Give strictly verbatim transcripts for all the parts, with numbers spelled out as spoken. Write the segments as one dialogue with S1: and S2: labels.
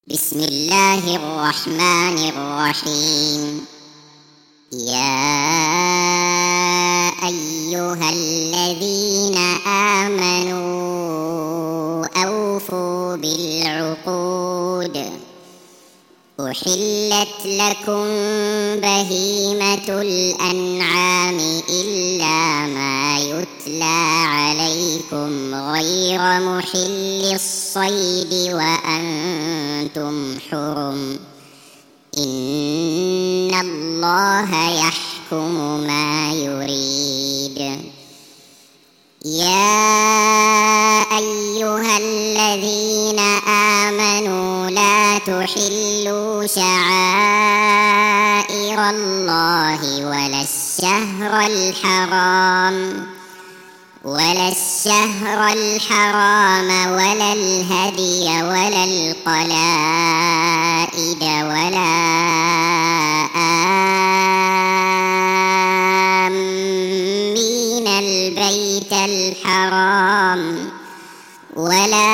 S1: بسم الله الرحمن الرحيم. يا أيها الذين آمنوا أوفوا بالعقود. أحلت لكم بهيمة الأنعام إلا ما يتلى عليكم غير محل الصيد وأنتم حرم. إن الله يحكم ما يريد. يا أيها الذين آمنوا لا تحلوا شعائر الله ولا الشهر الحرام ولا الشهر الحرام ولا الهدي ولا القلائد ولا آمين البيت الحرام ولا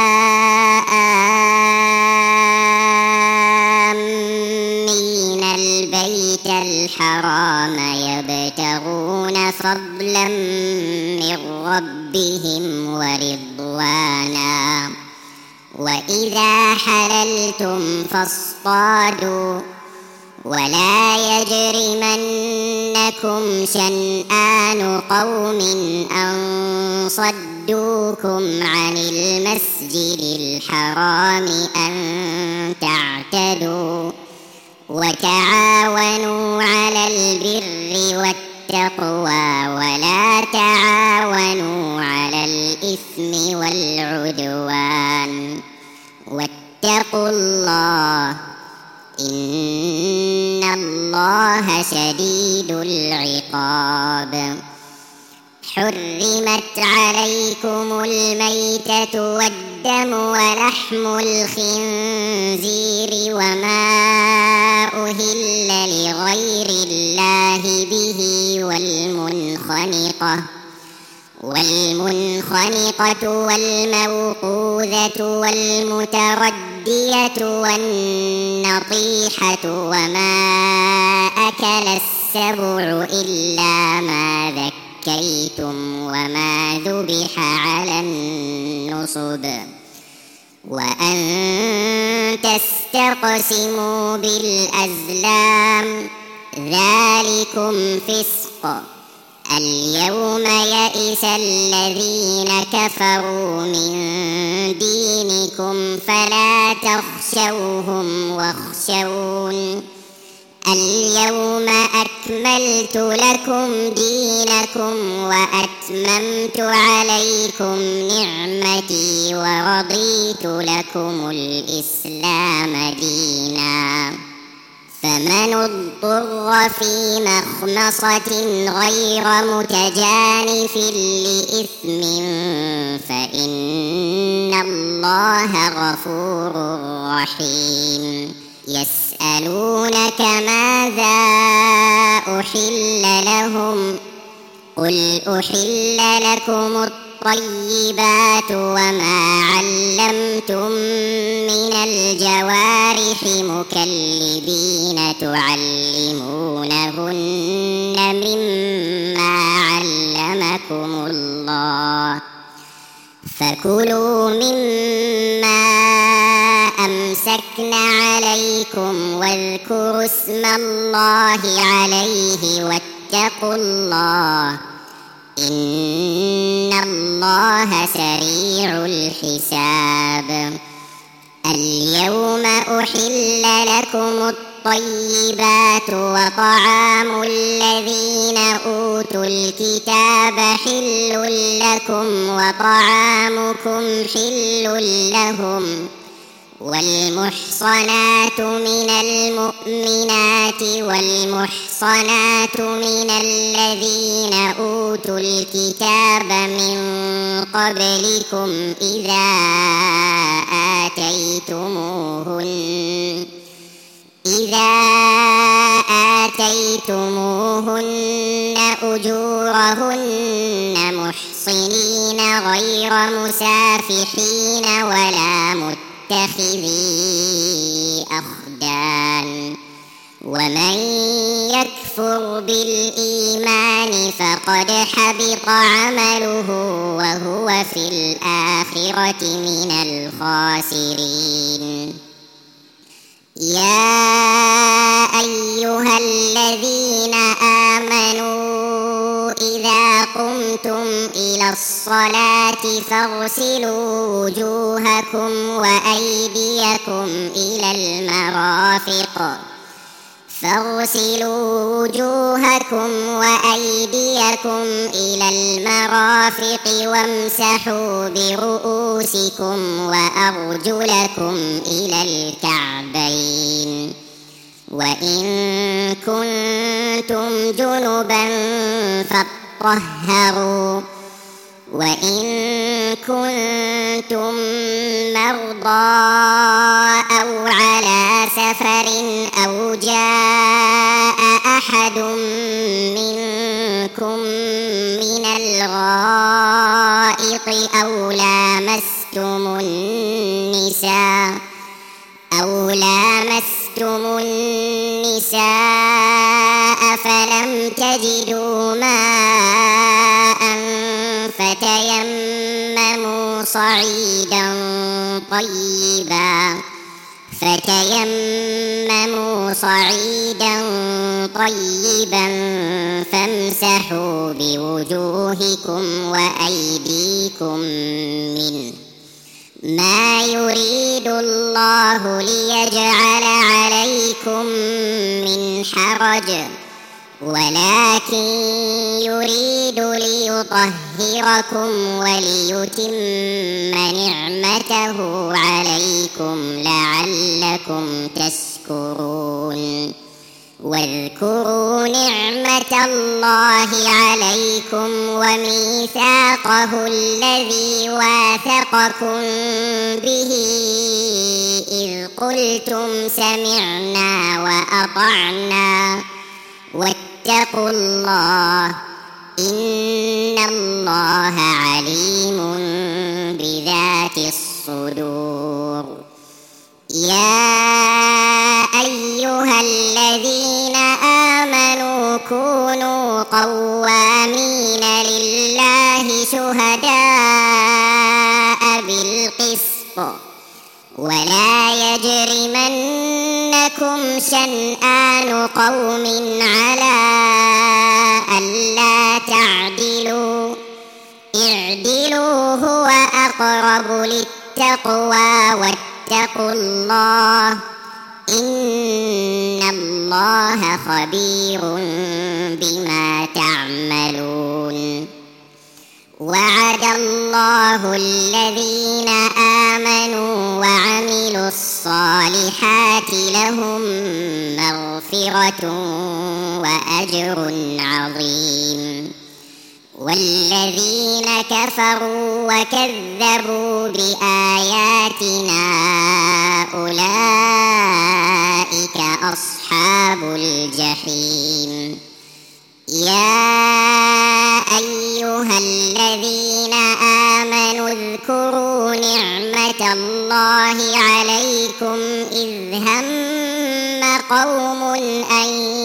S1: آمين البيت الحرام يبتغون فضلا من ربهم ورضوانا. وإذا حللتم فاصطادوا ولا يجرمنكم شنآن قوم أن صدوكم عن المسجد الحرام أن تعتدوا. وتعاونوا على البر والتقوى ولا تعاونوا على الإثم والعدوان. واتقوا الله إن الله شديد العقاب. حرمت عليكم الميتة والدم ولحم الخنزير وما أهل لغير الله به والمنخنقة والمنخنقة والموقوذة والمتردية والنطيحة وما أكل السبع إلا ما ذكيتم وما ذبح على النصب وأن تستقسموا بالأزلام ذلكم فسق. اليوم يئس الذين كفروا من دينكم فلا تخشوهم واخشون. اليوم أكملت لكم دينكم وأتممت عليكم نعمتي ورضيت لكم الإسلام دينا. فمن اضطر في مخمصة غير متجانف لإثم فإن الله غفور رحيم. يسألونك ماذا أحل لهم قل أحل لكم الطيبات وما علمتم من الجوارح مكلبين تعلمونهن مما علمكم الله فكلوا مما أمسكن عليكم واذكروا اسم الله عليه واتقوا الله إن الله سريع الحساب. اليوم أحل لكم الطيبات وطعام الذين أوتوا الكتاب حل لكم وطعامكم حل لهم. والمحصنات من المؤمنات والمحصنات من الذين أوتوا الكتاب من قبلكم إذا آتيتموهن إذا آتيتموهن أجورهن محصنين غير مسافحين ولا متخذي الأخدان ومن يكفر بالإيمان فقد حبط عمله وهو في الآخرة من الخاسرين. يا أيها الذين آمنوا إذا قمتم إلى الصلاة فاغسلوا وجوهكم وأيديكم إلى المرافق فاغسلوا وجوهكم وأيديكم إلى المرافق وامسحوا برؤوسكم وأرجلكم إلى الكعبين وإن كنتم جنبا فاطهروا وإن كنتم مرضى أو على سفر أو جاء أحد منكم من الغائط أو لامستم النساء أو لامستم النساء فلم تجدوا ماء فتيمموا صعيدا طيبا فتيمموا صعيدا طيبا فامسحوا بوجوهكم وأيديكم منه ما يريد الله ليجعل عليكم من حرج ولكن يريد ليطهركم وليتم نعمته عليكم لعلكم تشكرون. واذكروا نعمة الله عليكم وميثاقه الذي واثقكم به إذ قلتم سمعنا وأطعنا واتقوا الله إن الله عليم بذات الصدور. يا أيها الذين آمنوا كونوا قوامين لله شهداء بالقسط ولا يجرمنكم شنآن قوم على ألا تعدلوا اعدلوا هو أقرب للتقوى واتقوا الله إن الله خبير بما تعملون. وعد الله الذين آمنوا وعملوا الصالحات لهم مغفرة وأجر عظيم. والذين كفروا وكذبوا بآياتنا أولئك أصحاب الجحيم. يا أيها الذين آمنوا اذكروا نعمة الله عليكم إذ هم قوم أن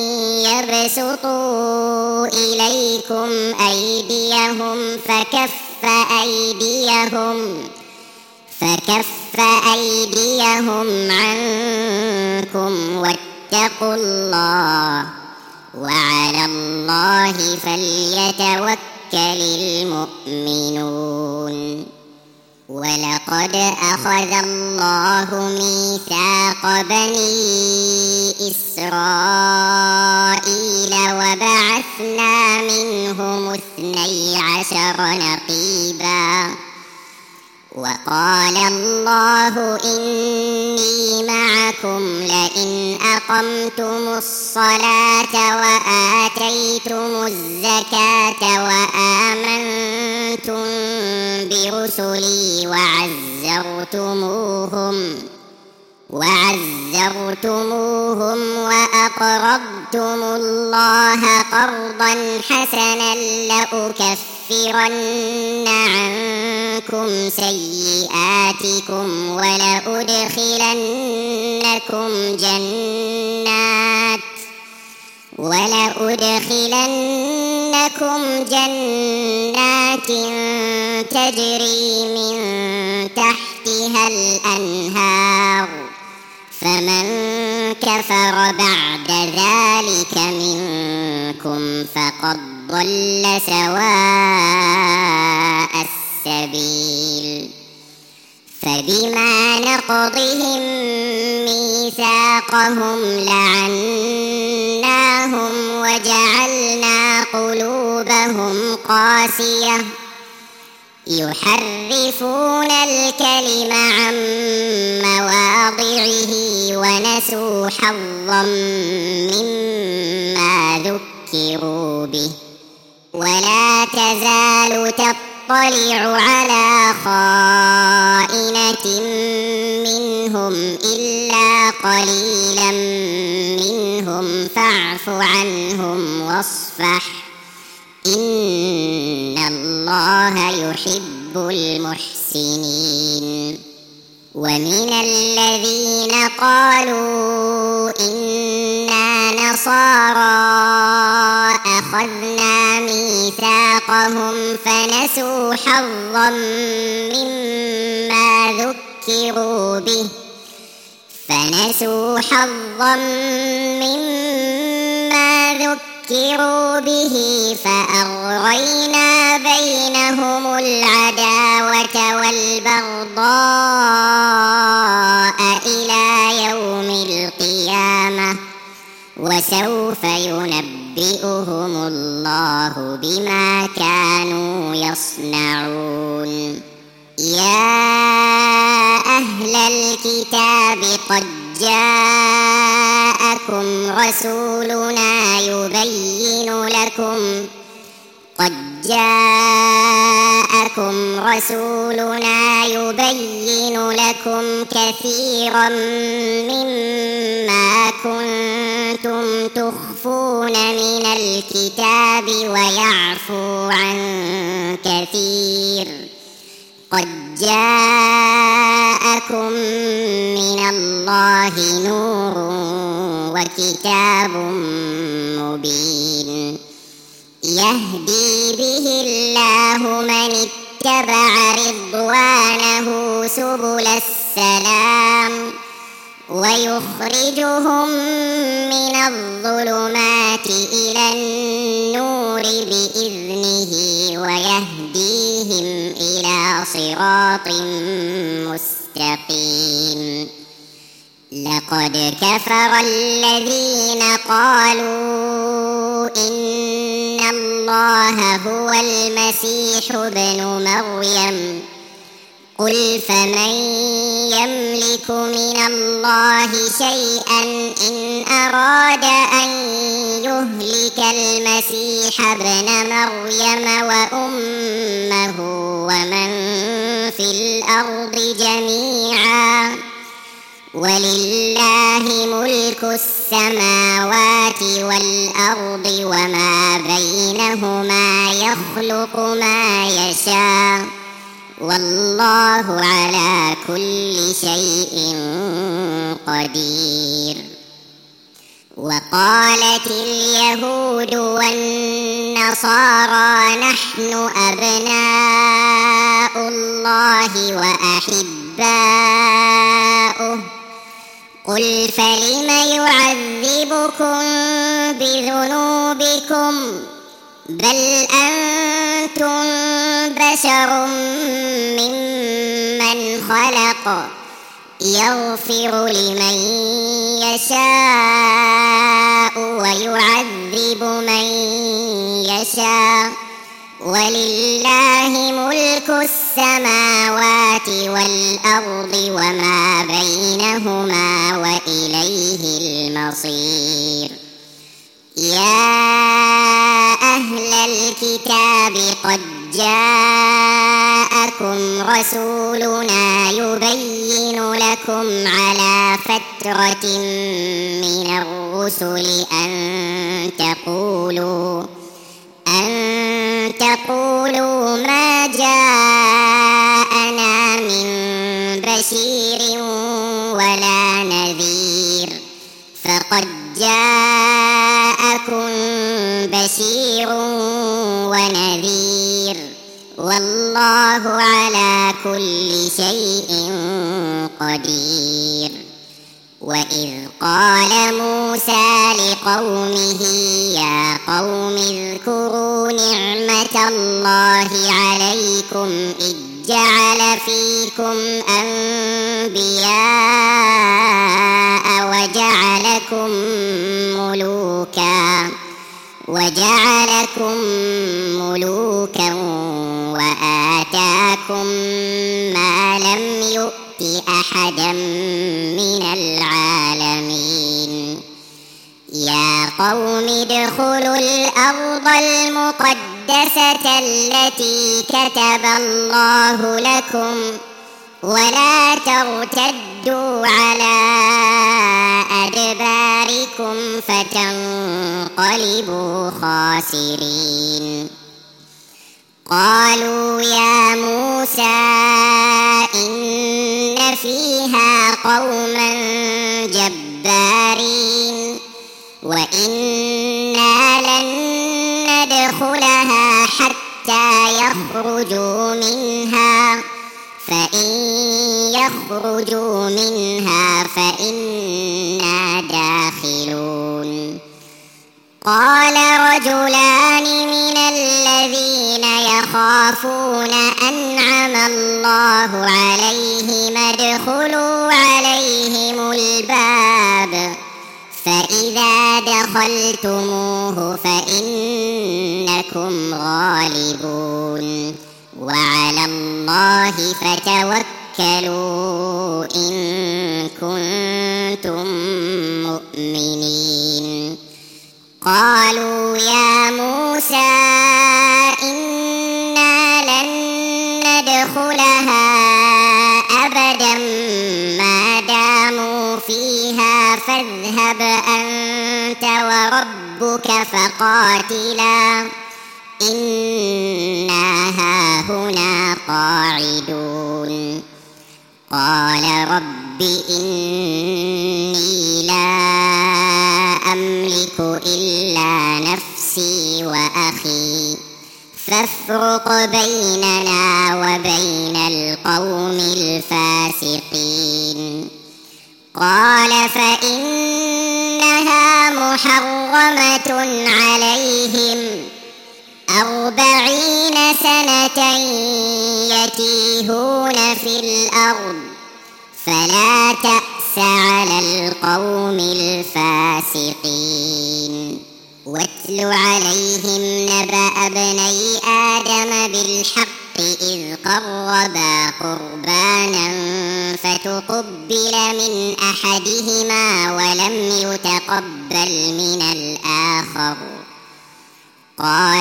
S1: يبسطوا إليكم أيديهم فكف أيديهم فكف أيديهم عنكم واتقوا الله وعلى الله فليتوكل المؤمنون. ولقد أخذ الله ميثاق بني إسرائيل وبعثنا منهم اثني عشر نقيبا وقال الله إني معكم لئن أقمتم الصلاة وآتيتم الزكاة وآمنتم برسلي وعزرتموهم وعزرتموهم وأقرضتم الله قرضا حسنا لأكفرن عنكم سيئاتكم ولأدخلنكم ولأدخلنكم جنات ولأدخلنكم جنات تجري من تحتها الأنهار فمن كفر بعد ذلك منكم فقد ضل سواء السبيل. فبما نقضهم ميثاقهم لعناهم وجعلنا قلوبهم قاسية يحرفون الكلم عن مواضعه ونسوا حظا مما ذكروا به ولا تزال تطلع على خائنة منهم إلا قليلا منهم فاعف عنهم واصفح إن الله يحب المحسنين. ومن الذين قالوا إنا نصارى أخذنا ميثاقهم فنسوا حظا مما ذكروا به فنسوا حظا مما ذكروا به فأغرينا بينهم العداوة والبغضاء إلى يوم القيامة وسوف ينبئهم الله بما كانوا يصنعون. يا أهل الكتاب قد جاءكم رسولنا يبين لكم قد جاءكم رسولنا يبين لكم كثيرا مما كنتم تخفون من الكتاب ويعفو عن كثير. قد جاءكم من الله نور وكتاب مبين يهدي به الله من اتبع رضوانه سبل السلام ويخرجهم من الظلمات إلى النور بإذنه ويهديهم إلى صراط مستقيم. لقد كفر الذين قالوا إن الله هو المسيح ابن مريم قل فمن يملك من الله شيئا إن أراد أن يهلك المسيح ابن مريم وأمه ومن في الأرض جميعا ولله ملك السماوات والأرض وما بينهما يخلق ما يشاء والله على كل شيء قدير. وقالت اليهود والنصارى نحن أبناء الله وأحباؤه قل فلم يعذبكم بذنوبكم بل أنتم بشر ممن خلق يغفر لمن يشاء ويعذب من يشاء ولله ملك السماوات والأرض وما بينهما وإليه المصير. يا أهل الكتاب قد جاءكم رسولنا يبين لكم على فترة من الرسل أن تقولوا أن تقولوا ما جاءنا من بشير ولا نذير فقد جاءكم بشير ونذير والله على كل شيء قدير. وإذ قال موسى لقومه يا قوم اذكروا نعمة الله عليكم إذ جعل فيكم أنبياء وجعلكم ملوكا وجعلكم ملوكا وآتاكم ما لم يؤت أحدا من العالمين. يا قوم ادخلوا الأرض المقدسة التي كتب الله لكم ولا ترتدوا على أدباركم فتنقلبوا خاسرين. قالوا يا موسى إن فيها قوما جبارين وإنا لن ندخلها حتى يخرجوا منها فإن يخرجوا منها فإنا داخلون. قال رجلان من الذين يخافون أنعم الله عليهم ادخلوا عليهم الباب فإذا دخلتموه فإنكم غالبون وعلى الله فتوكلوا إن كنتم مؤمنين. قالوا يا موسى إنا لن ندخلها أبدا ما داموا فيها فاذهب أنت وربك فقاتلا إنا هاهنا قاعدون. قال رب إني لا أملك إلا نفسي وأخي فافرق بيننا وبين القوم الفاسقين. قال فإنها محرمة عليهم أربعين سنة يتيهون في الأرض فلا تأس على القوم الفاسقين. واتل عليهم نبأ ابني آدم بالحق إذ قربا قربانا فتقبل من أحدهما ولم يتقبل من الآخر قال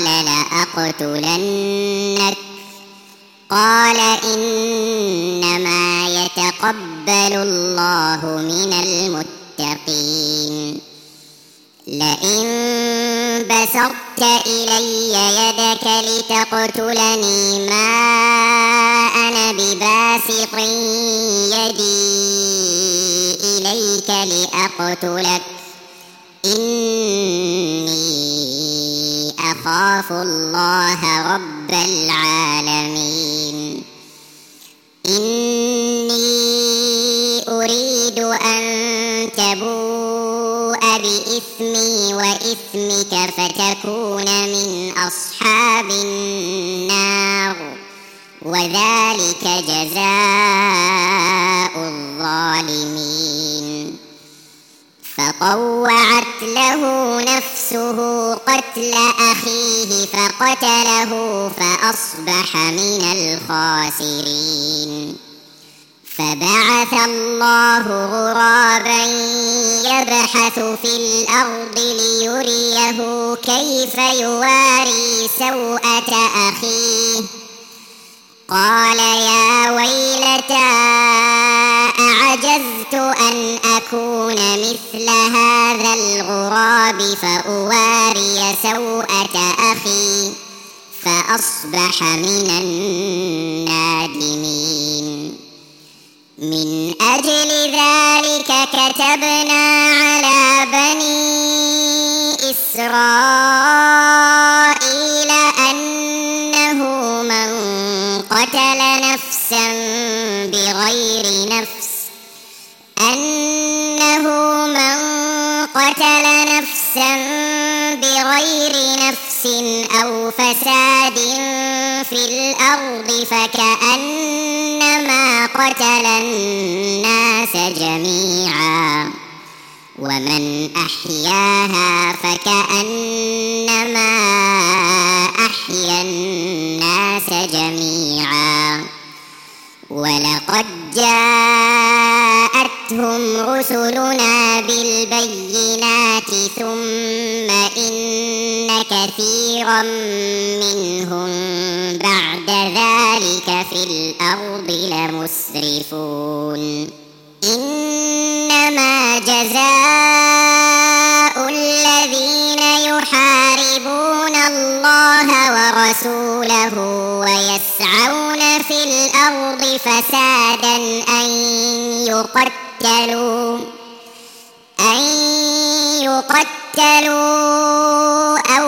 S1: لأقتلنك قال إنما يتقبل الله من المتقين. لئن بسطت إلي يدك لتقتلني ما أنا بباسط يدي إليك لأقتلك إني أخاف الله رب العالمين. إني أريد أن تبوء بإثمي وإثمك فتكون من أصحاب النار وذلك جزاء الظالمين. فطوعت له نفسه قتل أخيه فقتله فأصبح من الخاسرين. فبعث الله غرابا يبحث في الأرض ليريه كيف يواري سوءة أخيه قال يا ويلتى أعجزت أن أكون مثل هذا الغراب فأواري سوءة أخي فأصبح من النادمين. من أجل ذلك كتبنا على بني إسرائيل أنه من قتل نفسا بغير نفس أنه من قتل نفسا بغير نفس أو فساد في الأرض فكأنما قتل الناس جميعا ومن أحياها فكأنما أحيا الناس جميعا ولقد جاءتهم رسلنا بالبينات ثم إن كثيرا منهم بعد ذلك في الأرض لمسرفون إنما جزاء الذين يحاربون الله ورسوله ويسعون في الأرض فسادا أن يقتلوا أن يقتلوا أو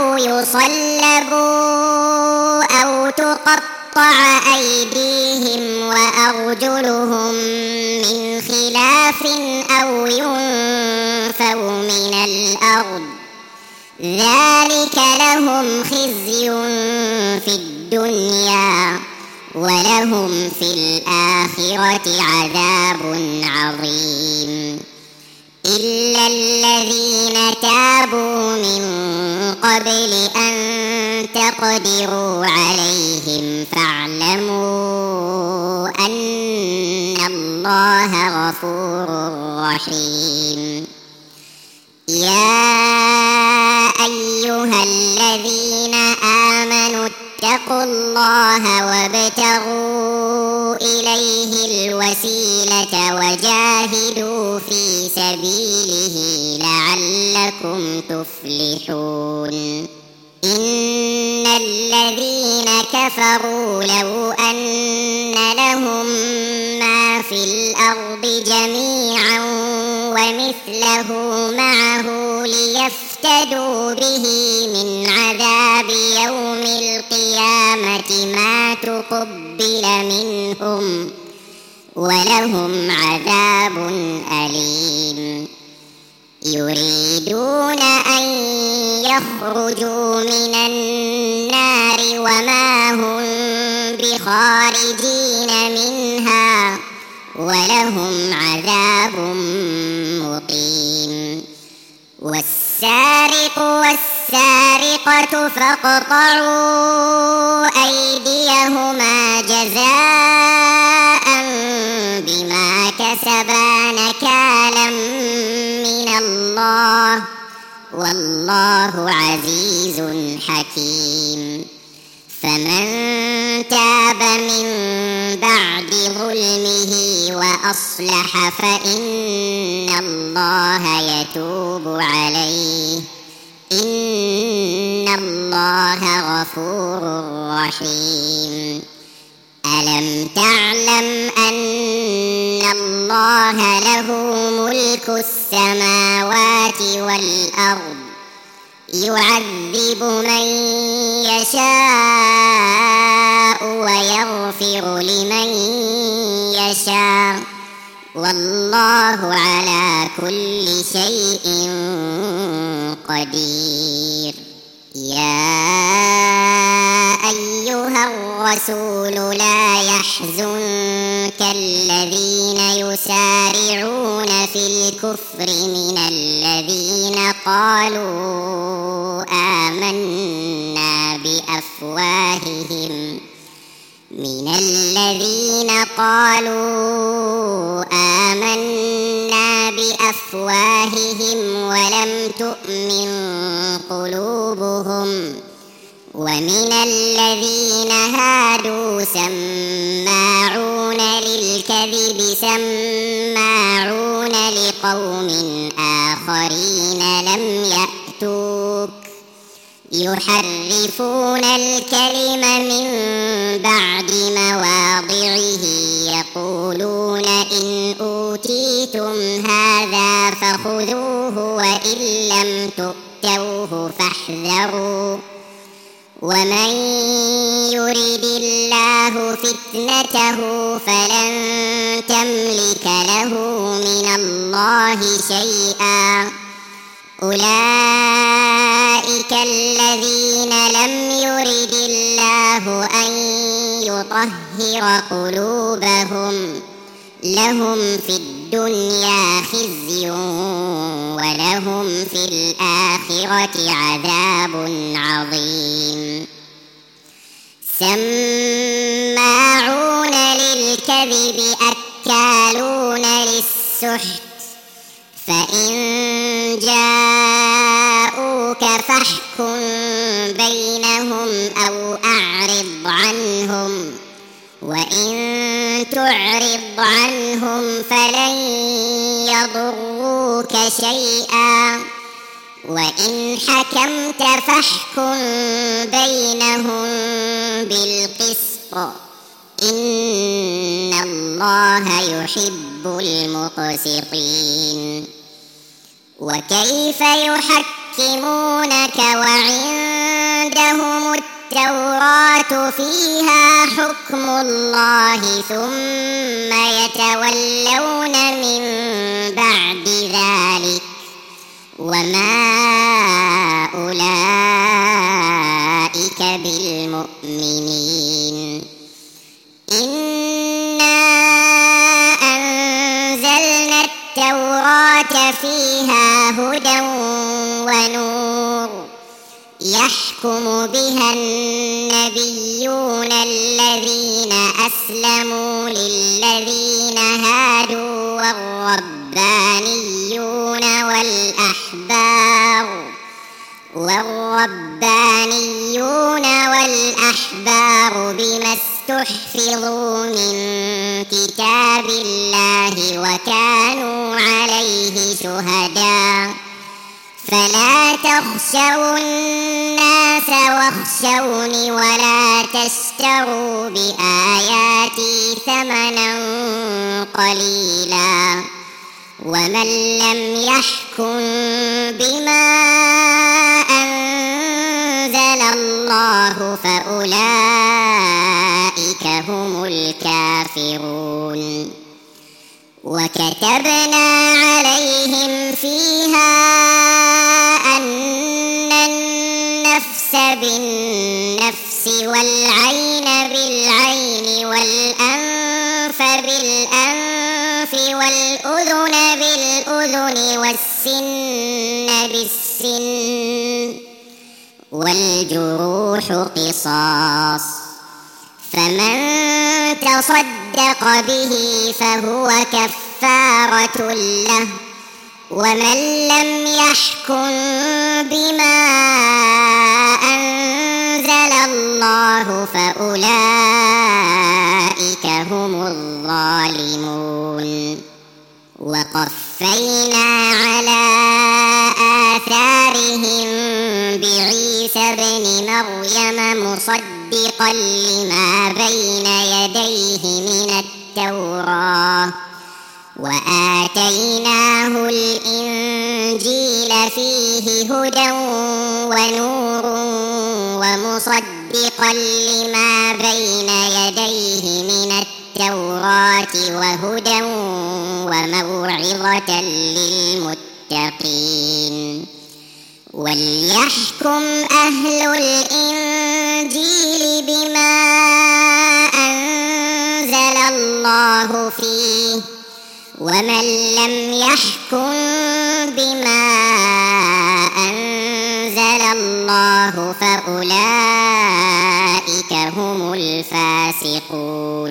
S1: يصلبوا أو تقطع أيديهم وأرجلهم من خلاف أو ينفوا من الأرض ذلك لهم خزي في الدنيا ولهم في الآخرة عذاب عظيم إلا الذين تابوا من قبل أن تقدروا عليهم فاعلموا أن الله غفور رحيم يا أيها الذين آمنوا اتقوا الله وابتغوا إليه الوسيلة وجاهدوا في سبيله لعلكم تفلحون إن الذين كفروا لو أن لهم ما في الأرض جميعا ومثله معه ليفتدوا به من عذاب يوم القيامة ما تقبل منهم ولهم عذاب أليم يريدون أن يخرجوا من النار وما هم بخارجين منها ولهم عذاب مقيم والسارق والسارقة فاقطعوا أيديهما جزاء بما كسبا نكالا من الله والله عزيز حكيم فمن تاب من بعد ظلمه وأصلح فإن الله يتوب عليه إن الله غفور رحيم ألم تعلم أن الله له ملك السماوات والأرض يعذب من يشاء ويغفر لمن يشاء والله على كل شيء قدير يا أيها الرسول لا يحزنك الذين يسارعون في الكفر من الذين قالوا آمنا بأفواههم من الذين قالوا آمنا بأفواههم ولم تؤمن قلوبهم ومن الذين هادوا سماعون للكذب سماعون لقوم آخرين لم يأتوك يحرفون الكلم من بعد مواضعه يقولون إن أوتيتم هذا فخذوه وإن لم تؤتوه فاحذروا ومن يرد الله فتنته فلن تملك له من الله شيئا أولئك الذين لم يرد الله أن يطهر قلوبهم لهم في الدنيا خزي ولهم في الآخرة عذاب عظيم سماعون للكذب أكالون للسحت فإن جاءوك فاحكم بينهم أو أعرض عنهم وإن تعرض عنهم فلن يضروك شيئا وإن حكمت فاحكم بينهم بالقسط إن الله يحب المقسطين وكيف يحكمونك وعندهم التوراة فيها حكم الله ثم يتولون من بعد ذلك وما أولئك بالمؤمنين إنا أنزلنا التوراة فيها هدى ونور يحكم بها النبيون الذين أسلموا للذين هادوا والربانيون والأحبار والربانيون والأحبار بما استحفظوا من كتاب الله وكانوا عليه شهداء فلا تخشوا الناس واخشوني ولا تشتروا بآياتي ثمنا قليلا ومن لم يحكم بما أنزل الله فأولئك هم الكافرون وكتبنا عليهم فيها أن النفس بالنفس والعين بالعين والأنف بالأنف والأذن بالأذن والسن بالسن والجروح قصاص فمن تصدق به فهو كفارة له ومن لم يحكم بما أنزل الله فأولئك هم الظالمون وقفينا على آثارهم بعيسى ابن مريم مصدقا لما بين يديه من التوراة وآتيناه الإنجيل فيه هدى ونور ومصدقا لما بين يديه من التوراة وهدى وموعظة للمتقين وليحكم أهل الإنجيل بما أنزل الله فيه ومن لم يحكم بما أنزل الله فأولئك هم الفاسقون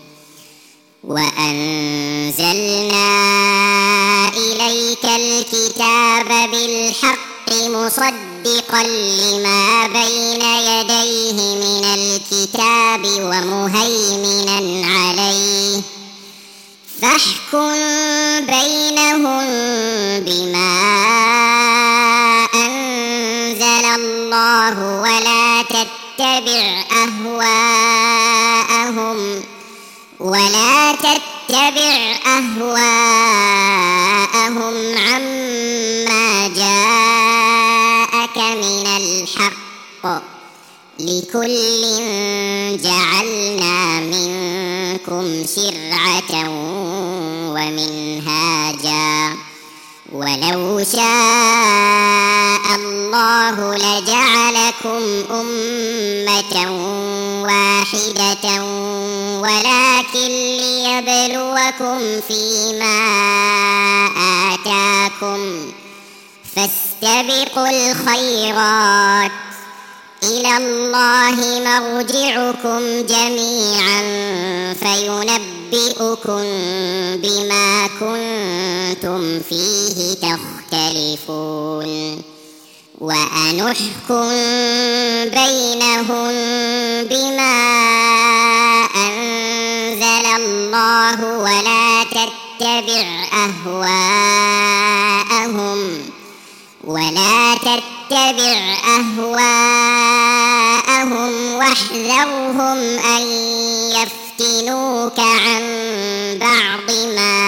S1: وأنزلنا إليك الكتاب بالحق مصدقا لما بين يديه من الكتاب ومهيمنا عليه فاحكم بينهم بما أنزل الله تتبع أهواءهم ولا تتبع أهواءهم عما جاءك من الحق، لكل جعلنا منكم شرعة ومنهاجا، ولو شاء الله لجعلكم أمة واحدة ولكن ليبلوكم فيما آتاكم، فاستبقوا الخيرات، إلى الله مرجعكم جميعا فينبئكم بما كنتم فيه تختلفون، وأنحكم بينهم بما أنزل الله ولا تتبع أهواءهم ولا تتبع أهواءهم واحذرهم أن يفتنوك عن بعض ما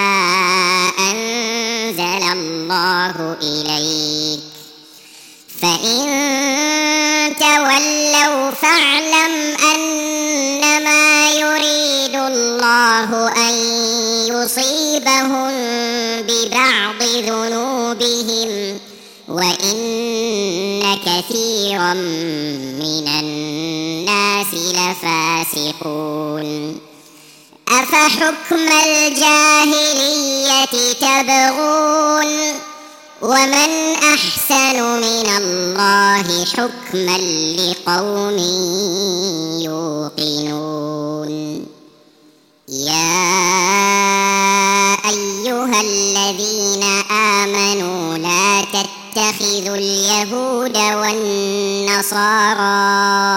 S1: أنزل الله إليك، فإن تولوا فاعلم أنما يريد الله أن يصيبهم ببعض ذنوبهم وإن كثيرا من الناس لفاسقون. أفحكم الجاهلية تبغون ومن أحسن من الله حكما لقوم يوقنون. يا أيها الذين آمنوا لا تتخذوا اليهود والنصارى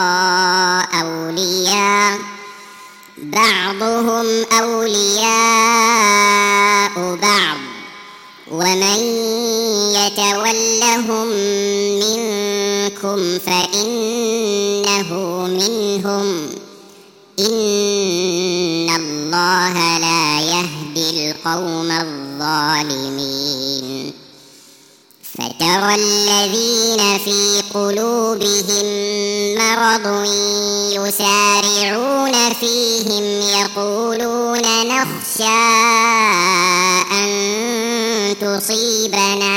S1: أولياء بعضهم أولياء بعض ومن يتولهم منكم فإنه منهم، إن الله لا يهدي القوم الظالمين. فترى الذين في قلوبهم مرض يسارعون فيهم يقولون نخشى أن تصيبنا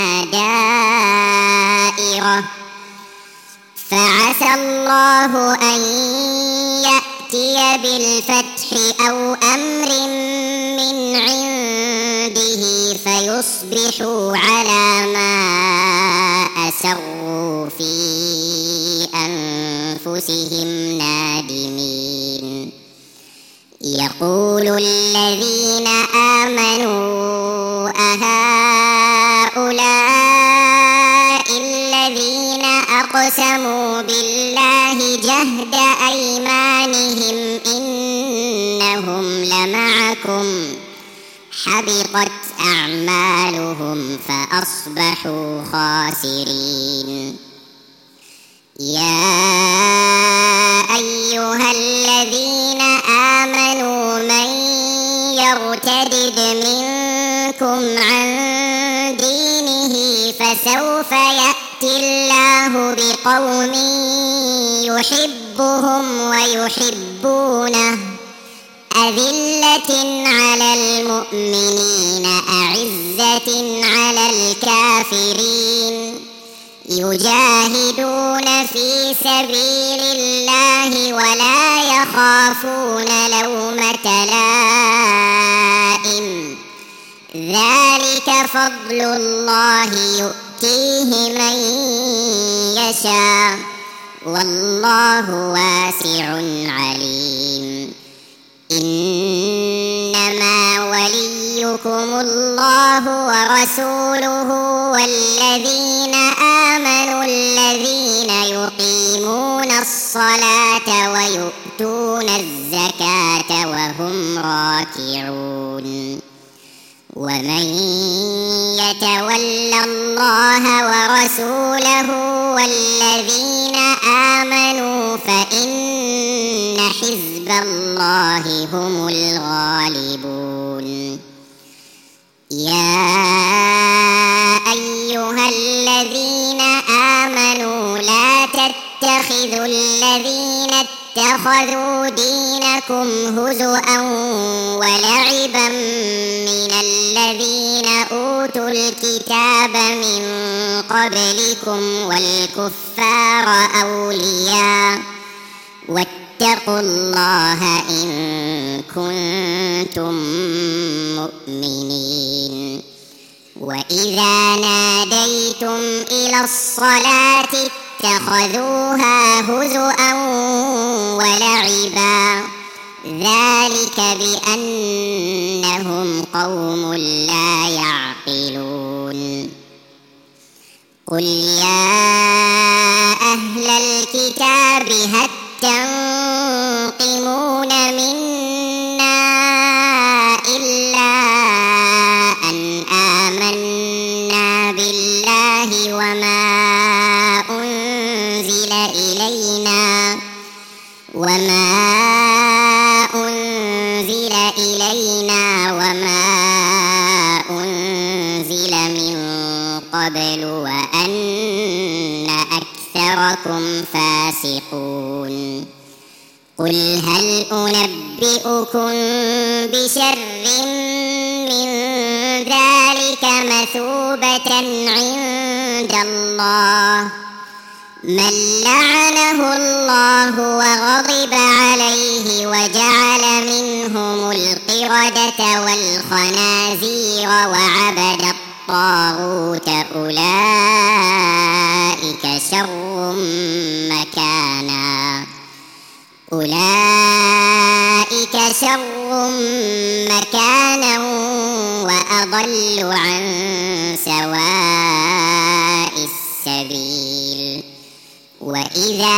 S1: دائرة، فعسى الله أن يأتي بالفتح أو أمر من عنده فيصبحوا على ما أسروا في أنفسهم نادمين. يقول الذين آمنوا أهؤلاء الذين أقسموا بالله جهد أيمانهم إنهم لمعكم حبطت أعمالهم فأصبحوا خاسرين. يا أيها الذين آمنوا من يرتد منكم عن دينه فسوف يأتي الله بقوم يحبهم ويحبونه أذلة على المؤمنين أعزة على الكافرين يجاهدون في سبيل الله ولا يخافون لومة لائم، ذلك فضل الله يؤتيه من يشاء والله واسع عليم. إنما وليكم الله ورسوله والذين آمنوا الذين يقيمون الصلاة ويؤتون الزكاة وهم راكعون. ومن يتول الله ورسوله والذين آمنوا فإن حزب الله هم الغالبون. يا أيها الذين آمنوا لا تتخذوا الذين اتخذوا دينكم هزؤا ولعبا من الذين أوتوا الكتاب من قبلكم والكفار أولياء واتقوا الله إن كنتم مؤمنين. وإذا ناديتم إلى الصلاة اتخذوها هزؤا ولعبا ذلك بأنهم قوم لا يعقلون. قل يا أهل الكتاب هل تنقمون منا إلا أن آمنا بالله وما أنزل إلينا وما أنزل إلينا وما أنزل من قبل وأن أكثركم فاسقون. قل هل أنبئكم بشر من ذلك مثوبة عند الله من لعنه الله وغضب عليه وجعل منهم القردة والخنازير وعبد الطاغوت أولئك شر مكانا أولئك شر مكانا وأضل عن سواء السبيل. وإذا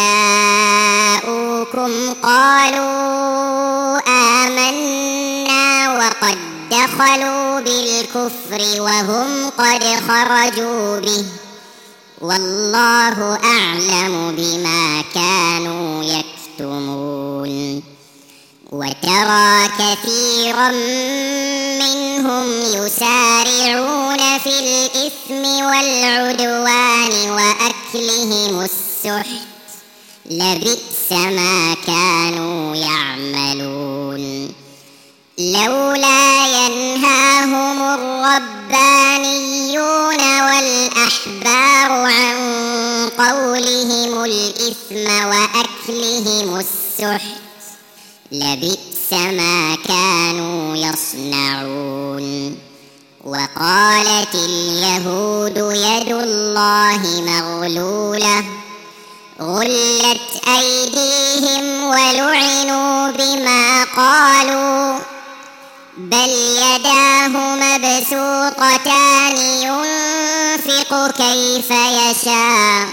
S1: جاءوكم قالوا آمنا وقد دخلوا بالكفر وهم قد خرجوا به والله أعلم بما كانوا يكتمون. وترى كثيرا منهم يسارعون في الإثم والعدوان وأكلهم السحت لبئس ما كانوا يعملون. لولا ينهاهم الربانيون والأحبار عن قولهم الإثم وأكلهم السحت لبئس ما كانوا يصنعون. وقالت اليهود يد الله مغلولة غلت أيديهم ولعنوا بما قالوا بل يداه مبسوطتان ينفق كيف يشاء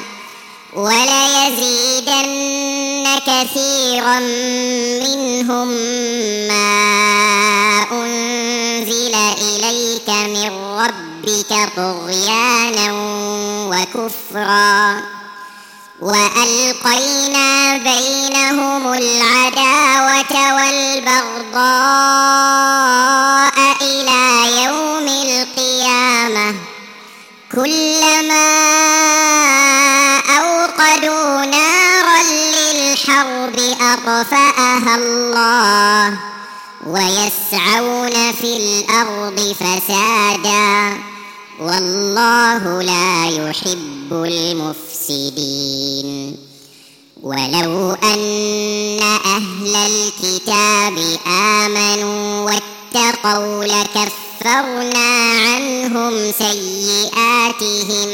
S1: وليزيدن كثيرا منهم ما أنزل إليك من ربك طغيانا وكفرا وألقينا بينهم العداوة والبغضاء إلى يوم القيامة كلما أوقدوا نارا للحرب أطفأها الله ويسعون في الأرض فسادا والله لا يحب المفسدين. ولو أن أهل الكتاب آمنوا واتقوا لكفرنا عنهم سيئاتهم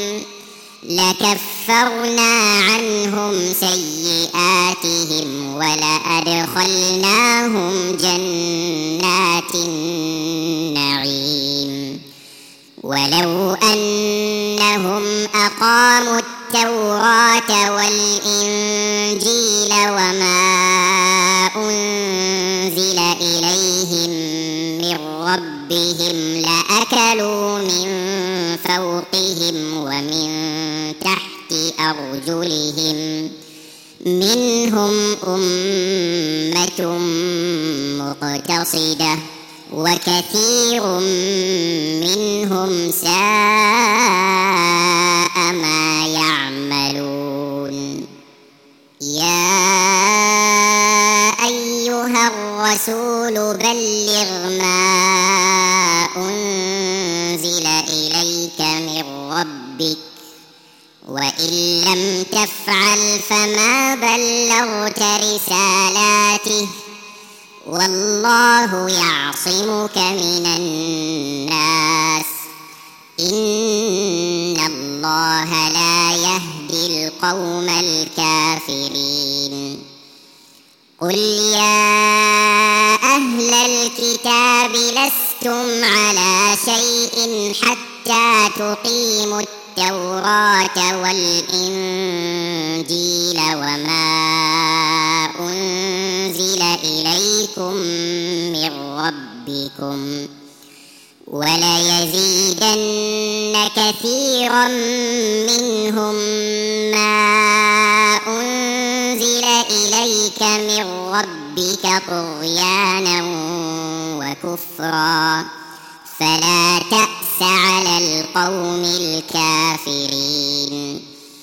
S1: لكفرنا عنهم سيئاتهم ولأدخلناهم جنات النعيم. ولو أنهم أقاموا التوراة والإنجيل وما أنزل إليهم من ربهم ربهم لأكلوا من فوقهم ومن تحت أرجلهم منهم أمة مقتصدة وكثير منهم ساء ما يعملون. يا أيها الرسول بلغ ما أنزل إليك من ربك وإن لم تفعل فما بلغت رسالاته والله يعصمك من الناس إن الله لا يهدي القوم الكافرين. قل يا أهل الكتاب لستم على شيء حتى تقيموا التوراة والإنجيل وما أنزل إليكم من ربكم وليزيدن كثيرا منهم ما أنزل إليك من ربك طغيانا وكفرا فلا تأس على القوم الكافرين.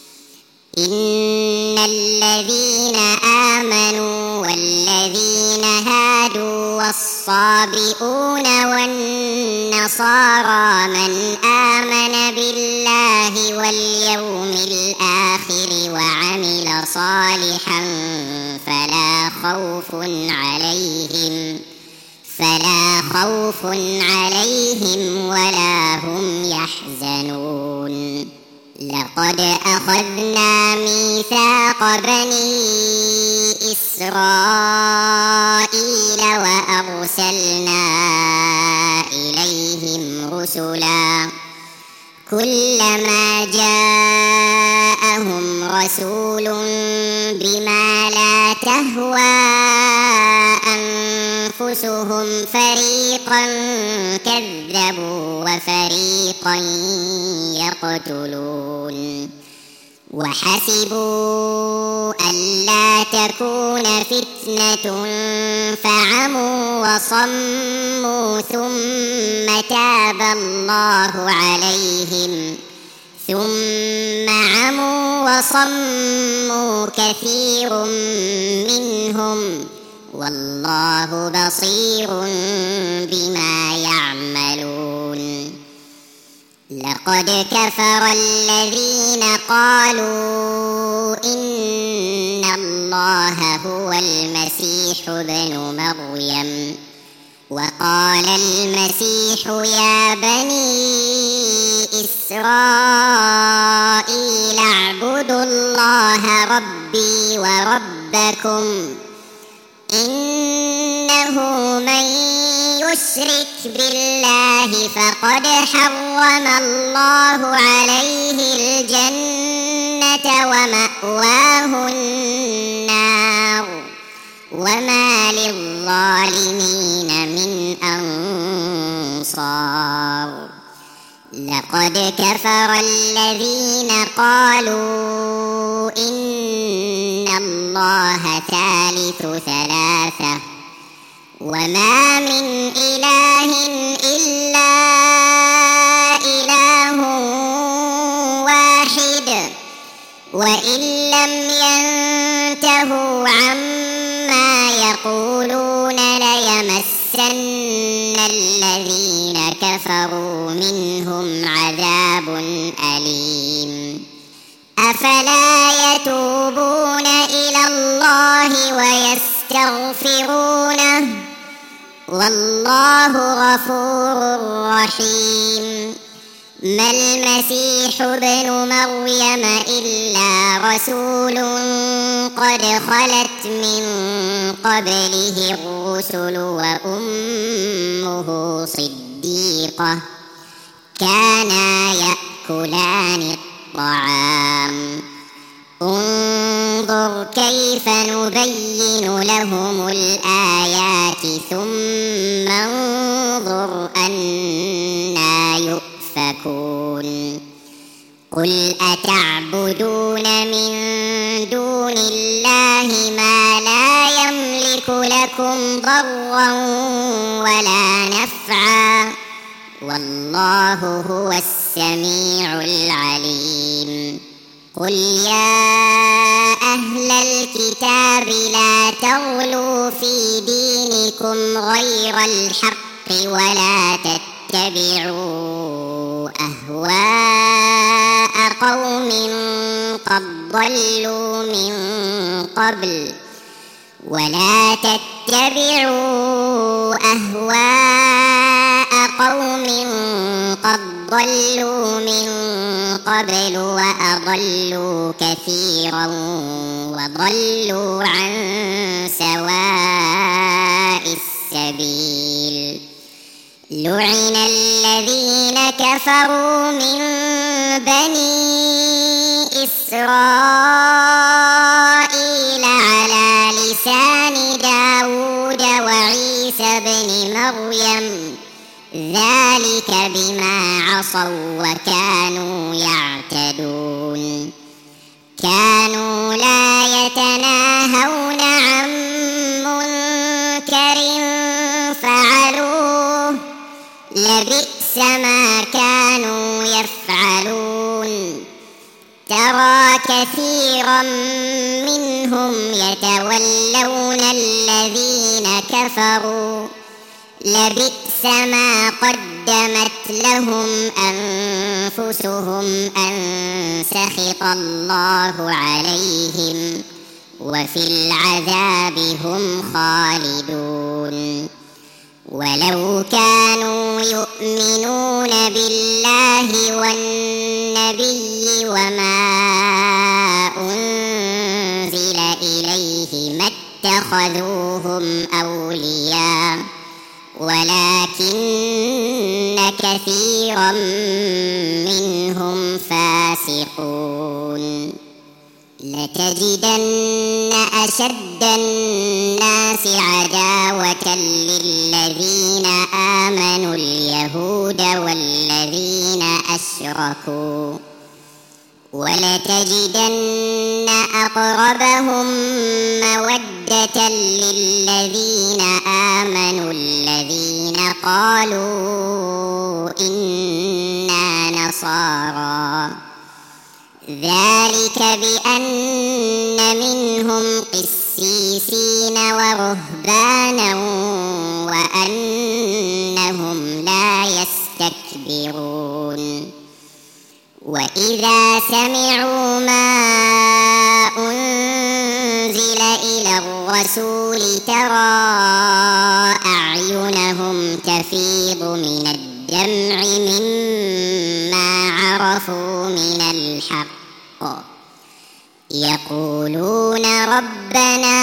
S1: إن الذين آمنوا والذين هادوا والصابئون والنصارى من آمن بالله واليوم الآخر وعمل صالحا فلا خوف عليهم فلا خوف عليهم ولا هم يحزنون. لقد أخذنا ميثاق بني إسرائيل وأرسلنا إليهم رسلا كلما جاءهم رسول بما لا تهوى أنفسهم فريقا كذبوا وفريقا يقتلون وحسبوا ألا تكون فتنة فعموا وصموا ثم تاب الله عليهم ثم عموا وصموا كثير منهم والله بصير بما يعملون. لقد كفر الذين قالوا إن الله هو المسيح ابن مريم وقال المسيح يا بني إسرائيل اعبدوا الله ربي وربكم إنه من يشرك بالله فقد حرم الله عليه الجنة ومأواه النار وما للظالمين من أنصار. لقد كفر الذين قالوا إن الله ثالث ثلاثة وما من إله إلا إله واحد وإن لم ينتهوا عما يقولون ليمسن الذين كفروا منهم عذاب أليم. أفلا يتوبون إلى الله ويستغفرونه والله غفور رحيم. ما المسيح ابن مريم إلا رسول قد خلت من قبله الرسل وأمه صديقة كانا يأكلان الطعام انظر كيف نبين لهم الآيات ثم انظر أن قل أتعبدون من دون الله ما لا يملك لكم ضرا ولا نفعا والله هو السميع العليم. قل يا أهل الكتاب لا تغلوا في دينكم غير الحق ولا تتبعوا أهواء قوم قد ضلوا من قبل ولا تتبعوا أهواء قوم قد ضلوا من قبل وأضلوا كثيرا وضلوا عن سواء السبيل. لعن الذين كفروا من بني إسرائيل على لسان داود وعيسى بن مريم ذلك بما عصوا وكانوا يعتدون. كانوا لا يتناهون عن منكر فعلوه لبئس ما كانوا يفعلون. ترى كثيرا منهم يتولون الذين كفروا لبئس ما قدمت لهم أنفسهم أن سخط الله عليهم وفي العذاب هم خالدون. ولو كانوا يؤمنون بالله والنبي وما أنزل إليه ما اتخذوهم أولياء ولكن كثيرا منهم فاسقون. لتجدن أشد الناس عداوة للذين آمنوا اليهود والذين أشركوا ولتجدن أقربهم مودة للذين آمنوا الذين قالوا إنا نصارى ذلك بأن منهم قسيسين ورهبانا وأنهم لا يستكبرون. وإذا سمعوا ما أنزل إلى الرسول ترى أعينهم تفيض من الدمع مما عرفوا من الحق يقولون ربنا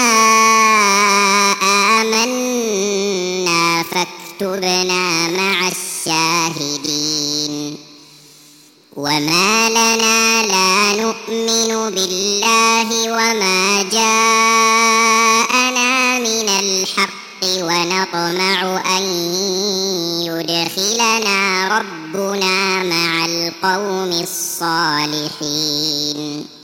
S1: آمنا فاكتبنا مع الشاهدين. وما لنا لا نؤمن بالله وما جاءنا من الحق ونطمع أن يدخلنا ربنا مع القوم الصالحين.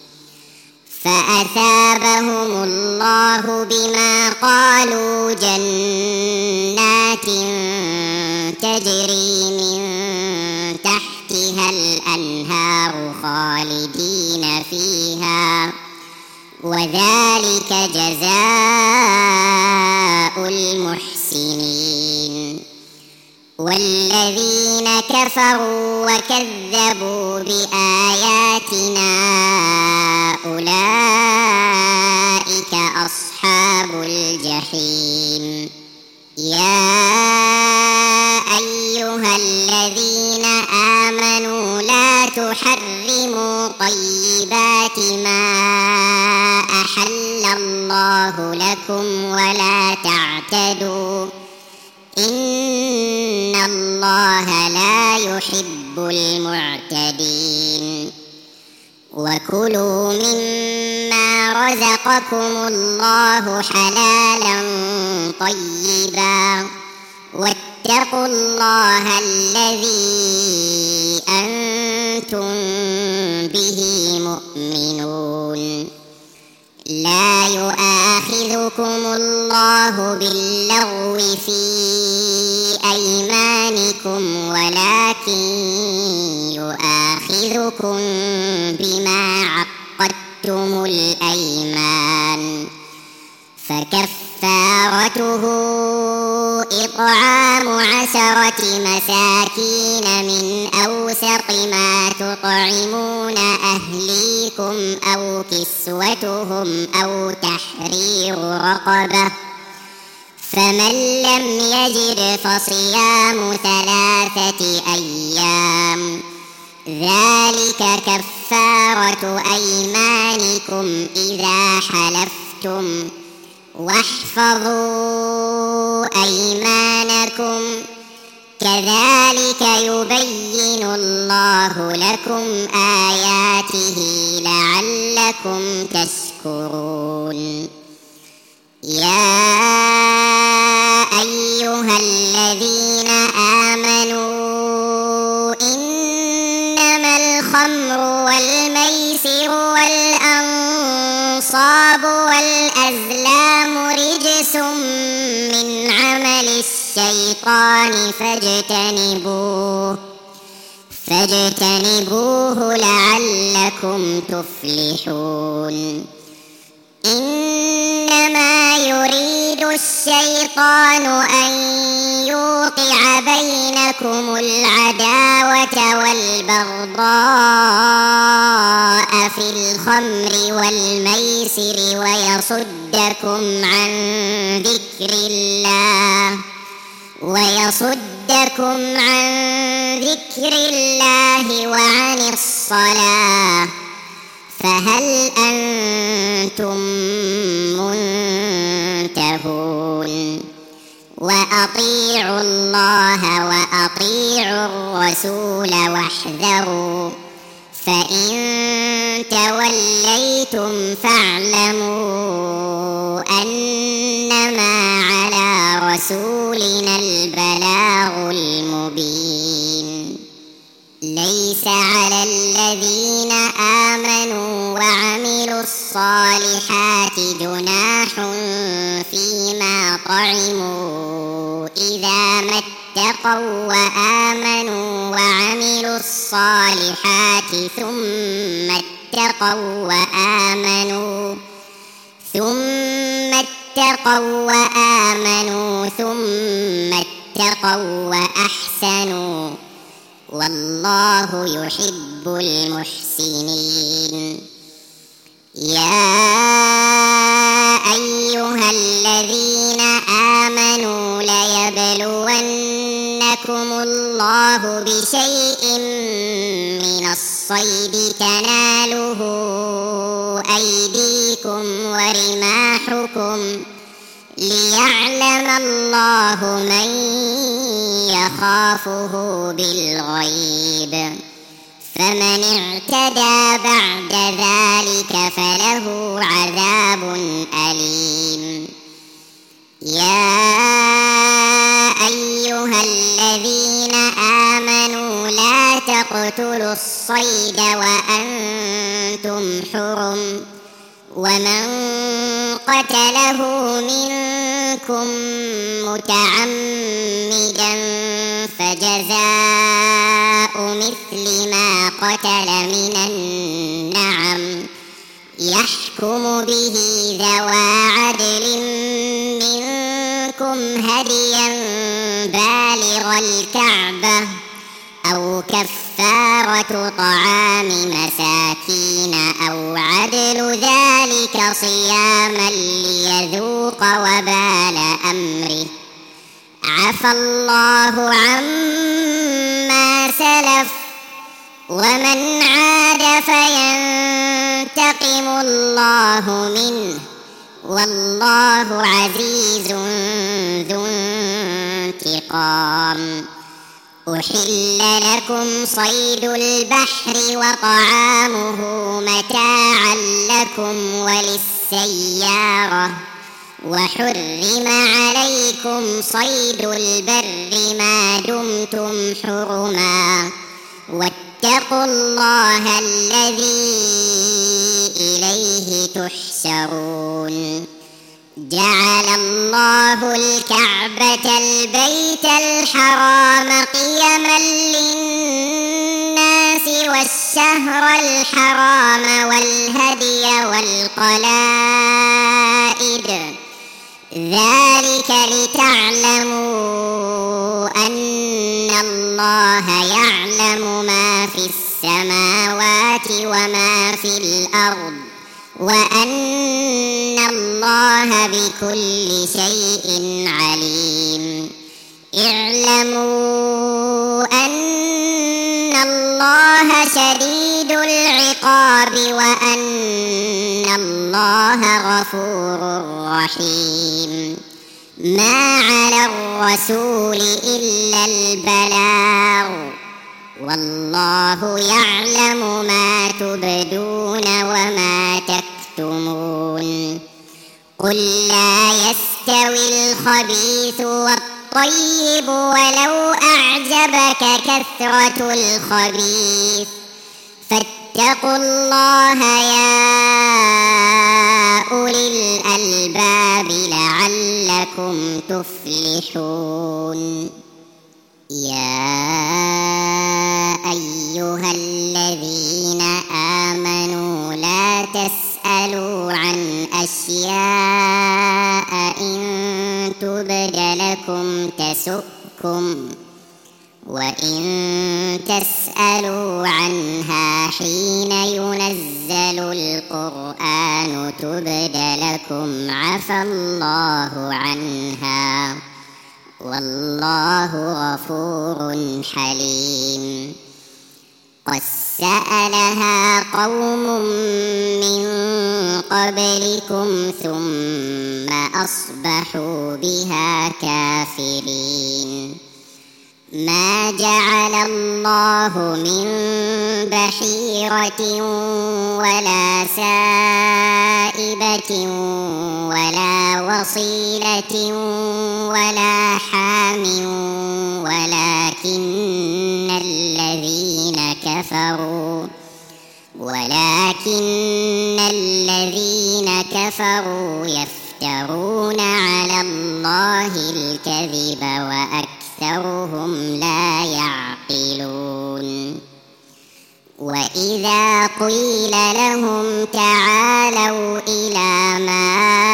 S1: فأثابهم الله بما قالوا جنات تجري من تحتها الأنهار خالدين فيها وذلك جزاء المحسنين. والذين كفروا وكذبوا بآياتنا أولئك أصحاب الجحيم. يا أيها الذين آمنوا لا تحرموا طيبات ما أحل الله لكم ولا تعتدوا إن الله لا يحب المعتدين. وكلوا مما رزقكم الله حلالا طيبا واتقوا الله الذي أنتم به مؤمنون لا يؤاخذكم الله باللغو في أيمانكم ولكن يؤاخذكم بما عقدتم الأيمان فكفارته إطعام عشرة مساكين من أوسط ما تطعمون أهليكم أو كسوتهم أو تحرير رقبة فمن لم يجد فصيام ثلاثة أيام ذلك كفارة أيمانكم إذا حلفتم واحفظوا أيمانكم كذلك يبين الله لكم آياته لعلكم تشكرون يا أيها الذين آمنوا إنما الخمر والميسر والأنصاب والأزلام رجس من عمل الشيطان فاجتنبوه فاجتنبوه لعلكم تفلحون إنما يريد الشيطان أن يوقع بينكم العداوة والبغضاء في الخمر والميسر ويصدكم عن ذكر الله ويصدكم عن ذكر الله وعن الصلاة فهل أنتم منتهون وأطيعوا الله وأطيعوا الرسول واحذروا فإن توليتم فاعلموا أنما على رسولنا البلاغ المبين ليس على الذين آمنوا وعملوا الصالحات جناح فيما طعموا إذا ما اتقوا وآمنوا وعملوا الصالحات ثم اتقوا وآمنوا ثم اتقوا وآمنوا ثم اتقوا وأحسنوا والله يحب المحسنين يا أيها الذين آمنوا ليبلونكم الله بشيء من الصيد تناله أيديكم ورماحكم ليعلم الله من يخافه بالغيب فمن اعتدى بعد ذلك فله عذاب أليم يا أيها الذين آمنوا لا تقتلوا الصيد وأنتم حرم ومن قتله منكم متعمدا فجزاء مثل ما قتل من النعم يحكم به ذوى عدل منكم هديا بالغ الكعبة أو كفارة طعام مساكين أو عدل ذلك صياما ليذوق وبال أمره عفى الله عما سلف ومن عاد فينتقم الله منه والله عزيز ذو انتقام أحل لكم صيد البحر وطعامه متاعا لكم وللسيارة وحرم عليكم صيد البر ما دمتم حرما واتقوا الله الذي إليه تحشرون. جعل الله الكعبة البيت الحرام قيما للناس والشهر الحرام والهدي والقلائد، ذلك لتعلموا أن الله يعلم ما في السماوات وما في الأرض، وأن الله بكل شيء عليم. اعلموا أن الله شديد العقاب وأن الله غفور رحيم. ما على الرسول إلا البلاغ، والله يعلم ما تبدون وما تكتمون. قل لا يستوي الخبيث والطيب ولو أعجبك كثرة الخبيث، فاتقوا الله يا أولي الألباب لعلكم تفلحون. يا أيها الذين آمنوا لا تسألوا عن أشياء إن تبد لكم تسؤكم، وإن تسألوا عنها حين ينزل القرآن تبد لكم عفى الله عنها، والله غفور حليم. قد سألها قوم من قبلكم ثم أصبحوا بها كافرين. ما جعل الله من بحيرة ولا سائبة ولا وصيلة ولا حام ولكن الذين كفروا ولكن الذين كفروا يفترون على الله الكذب وأكثرهم لا يعقلون. وإذا قيل لهم تعالوا إلى ما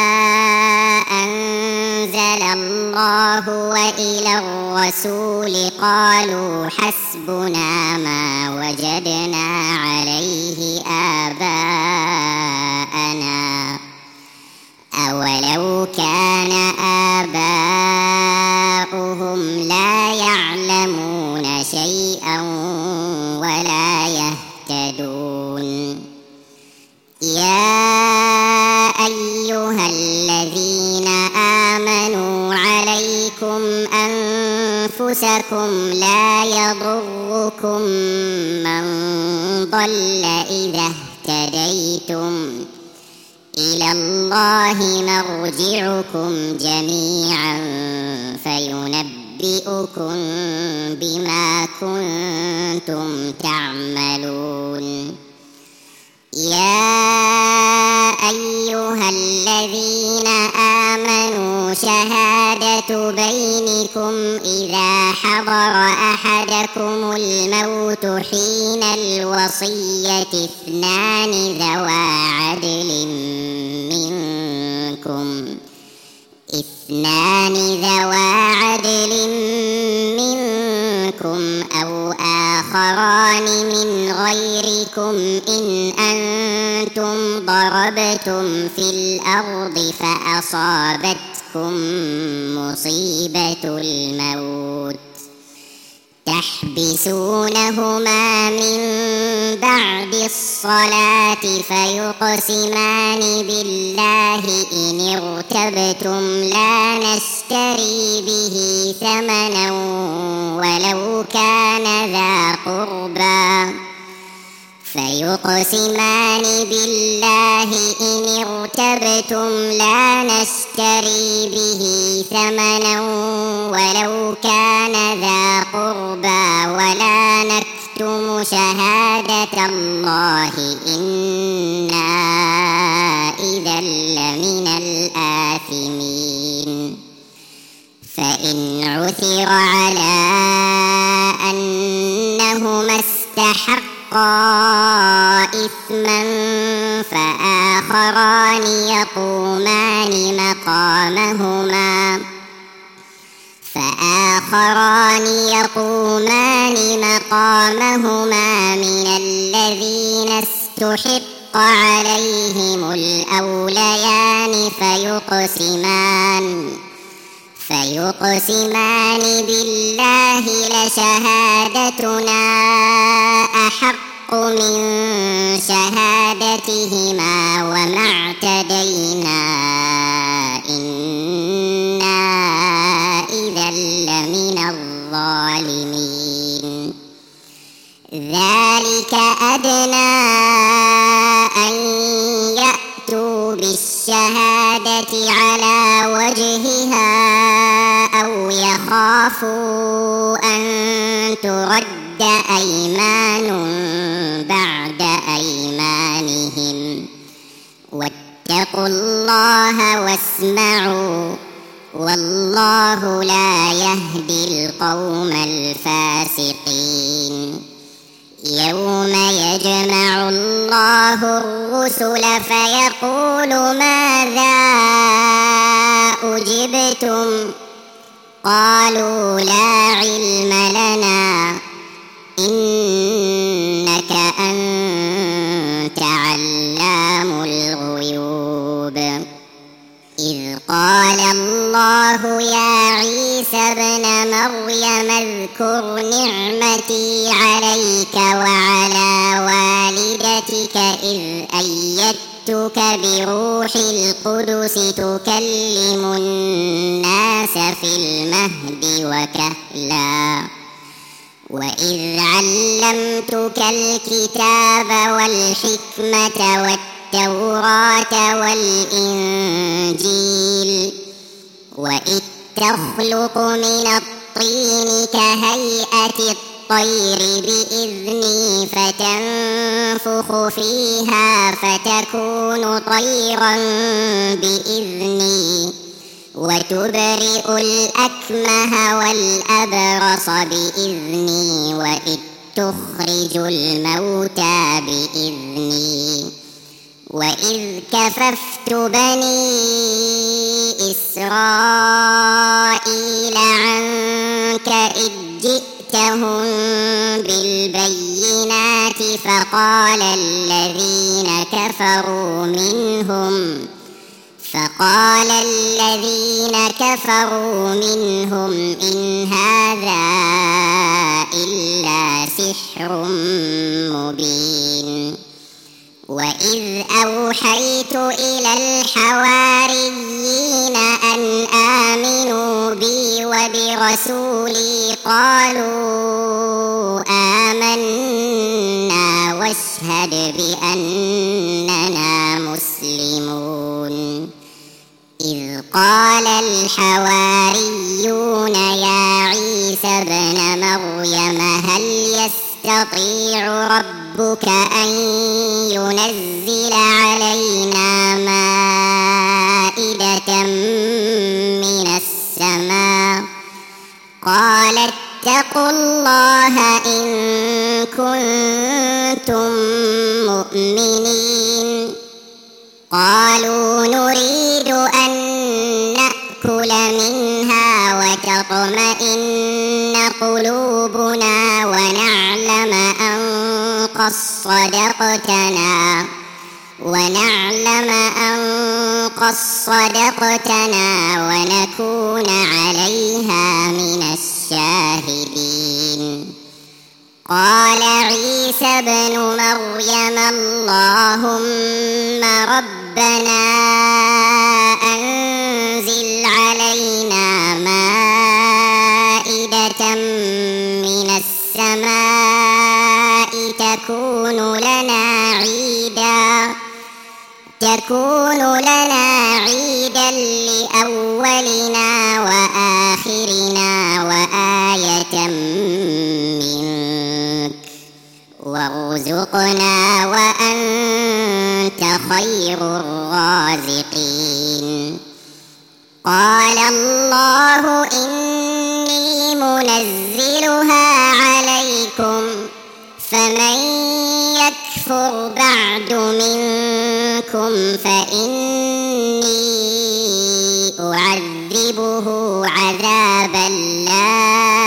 S1: أنزل الله وإلى الرسول قالوا حسبنا ما وجدنا عليه آباءنا، أولو كان آباؤهم لا يعلمون شيئا ولا يهتدون. يا أيها الذين آمنوا عليكم أنفسكم لا يضركم من ضل إذا اهتديتم، إلى الله مرجعكم جميعا فينبئكم بما كنتم تعملون. يا أيها الذين آمنوا شهادة بينكم إذا حضر أحدكم الموت حين الوصية اثنان ذوى عدل منكم اثنان ذوى عدل منكم أو آخران من غيركم إن أنتم ضربتم في الأرض فأصابتكم مصيبة الموت تحبسونهما من بعد الصلاة فيقسمان بالله إن ارتبتم لا نشتري به ثمنا ولو كان ذا قربى فيقسمان بالله إن ارتبتم لا نشتري به ثمنا ولو كان ذا قربى ولا نكتم نكتم شهادة الله إنا إذا لمن الآثمين فإن عثر على أنهما استحقا إثما فآخران يقومان مقامهما فآخران يقومان مقامهما من الذين استحق عليهم الأوليان فيقسمان فيقسمان بالله لشهادتنا أحق من شهادتهما وما اعتدينا إنا إذا لمن الظالمين ذلك أدنى أن يأتوا بالشهادة على وجهها أو يخافوا أن ترد أيمان بعد أيمانهم واتقوا الله واسمعوا والله لا يهدي القوم الفاسقين يوم يجمع الله الرسل فيقول ماذا أجبتم قالوا لا علم لنا إنك أنت علام الغيوب إذ قال الله يا عيسى ابن مريم اذكر نعمتي عليك وعلى والدتك إذ أيدتك بروح القدس تكلم الناس في المهد وكهلا وإذ علمتك الكتاب والحكمة والتوراة والإنجيل وإذ تخلق من الطين كهيئة الطير بإذني فتنفخ فيها فتكون طيرا بإذني وتبرئ الأكمه والأبرص بإذني وإذ تخرج الموتى بإذني وإذ كففت بني إسرائيل عنك إذ جئتهم بالبينات فقال الذين كفروا منهم فقال الذين كفروا منهم إن هذا إلا سحر مبين وإذ أوحيت إلى الحواريين أن آمنوا بي وبرسولي قالوا آمنا واشهد بأننا مسلمون إذ قال الحواريون يا عيسى ابن مريم هل يستطيع ربك أن ينزل علينا مائدة من السماء قال اتقوا الله إن كنتم مؤمنين قالوا نريد أن نأكل منها وتطمئن قلوبنا ونعلم أن قد صدقتنا ونعلم أن قد صدقتنا ونكون عليها من الشاهدين قال عيسى ابن مريم اللهم ربنا أنزل علينا مائدة من السماء تكون لنا عيدا تكون لنا عيدا لأولنا وآخرنا وآية منك وارزقنا وأنت خير الرازقين. قال الله إني منزلها عليكم فمن يكفر بعد منكم فإني أعذبه عذابا لا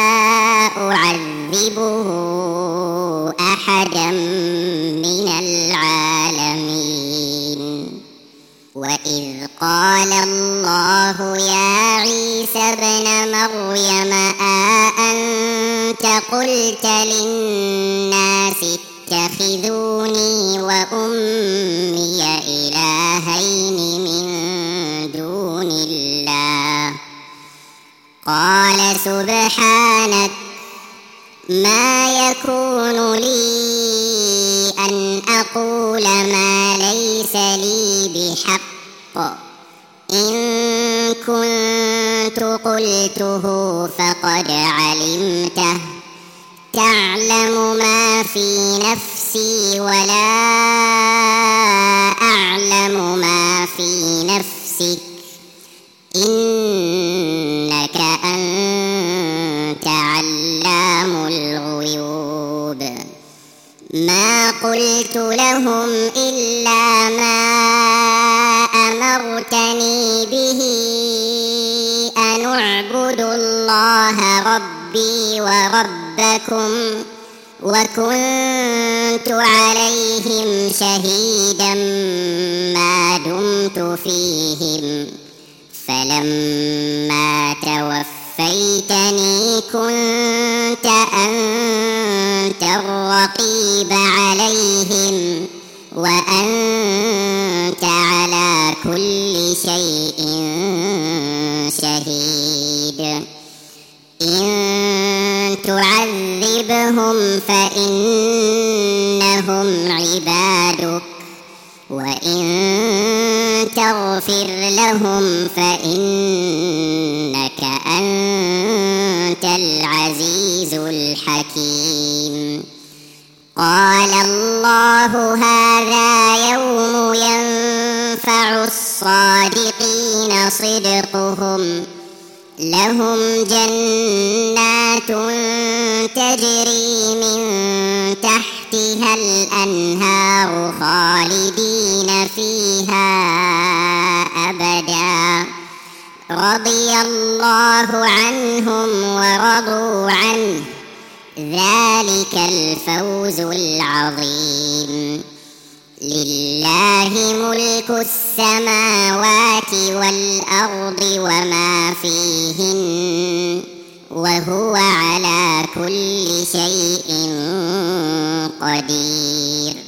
S1: أعذبه أحدا من العالمين. وإذ قال الله يا عيسى ابن مريم أأنت قلت للناس اتخذوني وأمي إلهين من دون الله قال سبحانك ما يكون لي أن أقول ما ليس لي بحق إن كنت قلته فقد علمته تعلم ما في نفسي ولا أعلم ما في نفسك إنك أنت علام الغيوب. ما قلت لهم إلا ما أمرتني به أن اعبدوا الله ربي وربكم وكنت عليهم شهيدا ما دمت فيهم فلما توفيتني كنت أنت الرقيب عليهم وأنت على كل شيء شهيد. إن تعذبهم فإنهم عبادك وإن تغفر لهم فإنك أنت العزيز الحكيم. قال الله هذا يوم ينفع الصادقين صدقهم لهم جنات تجري من تحتها الأنهار خالدين فيها أبدا رضي الله عنهم ورضوا عنه ذلك الفوز العظيم. لله ملك السماوات والأرض وما فيهن وهو على كل شيء قدير.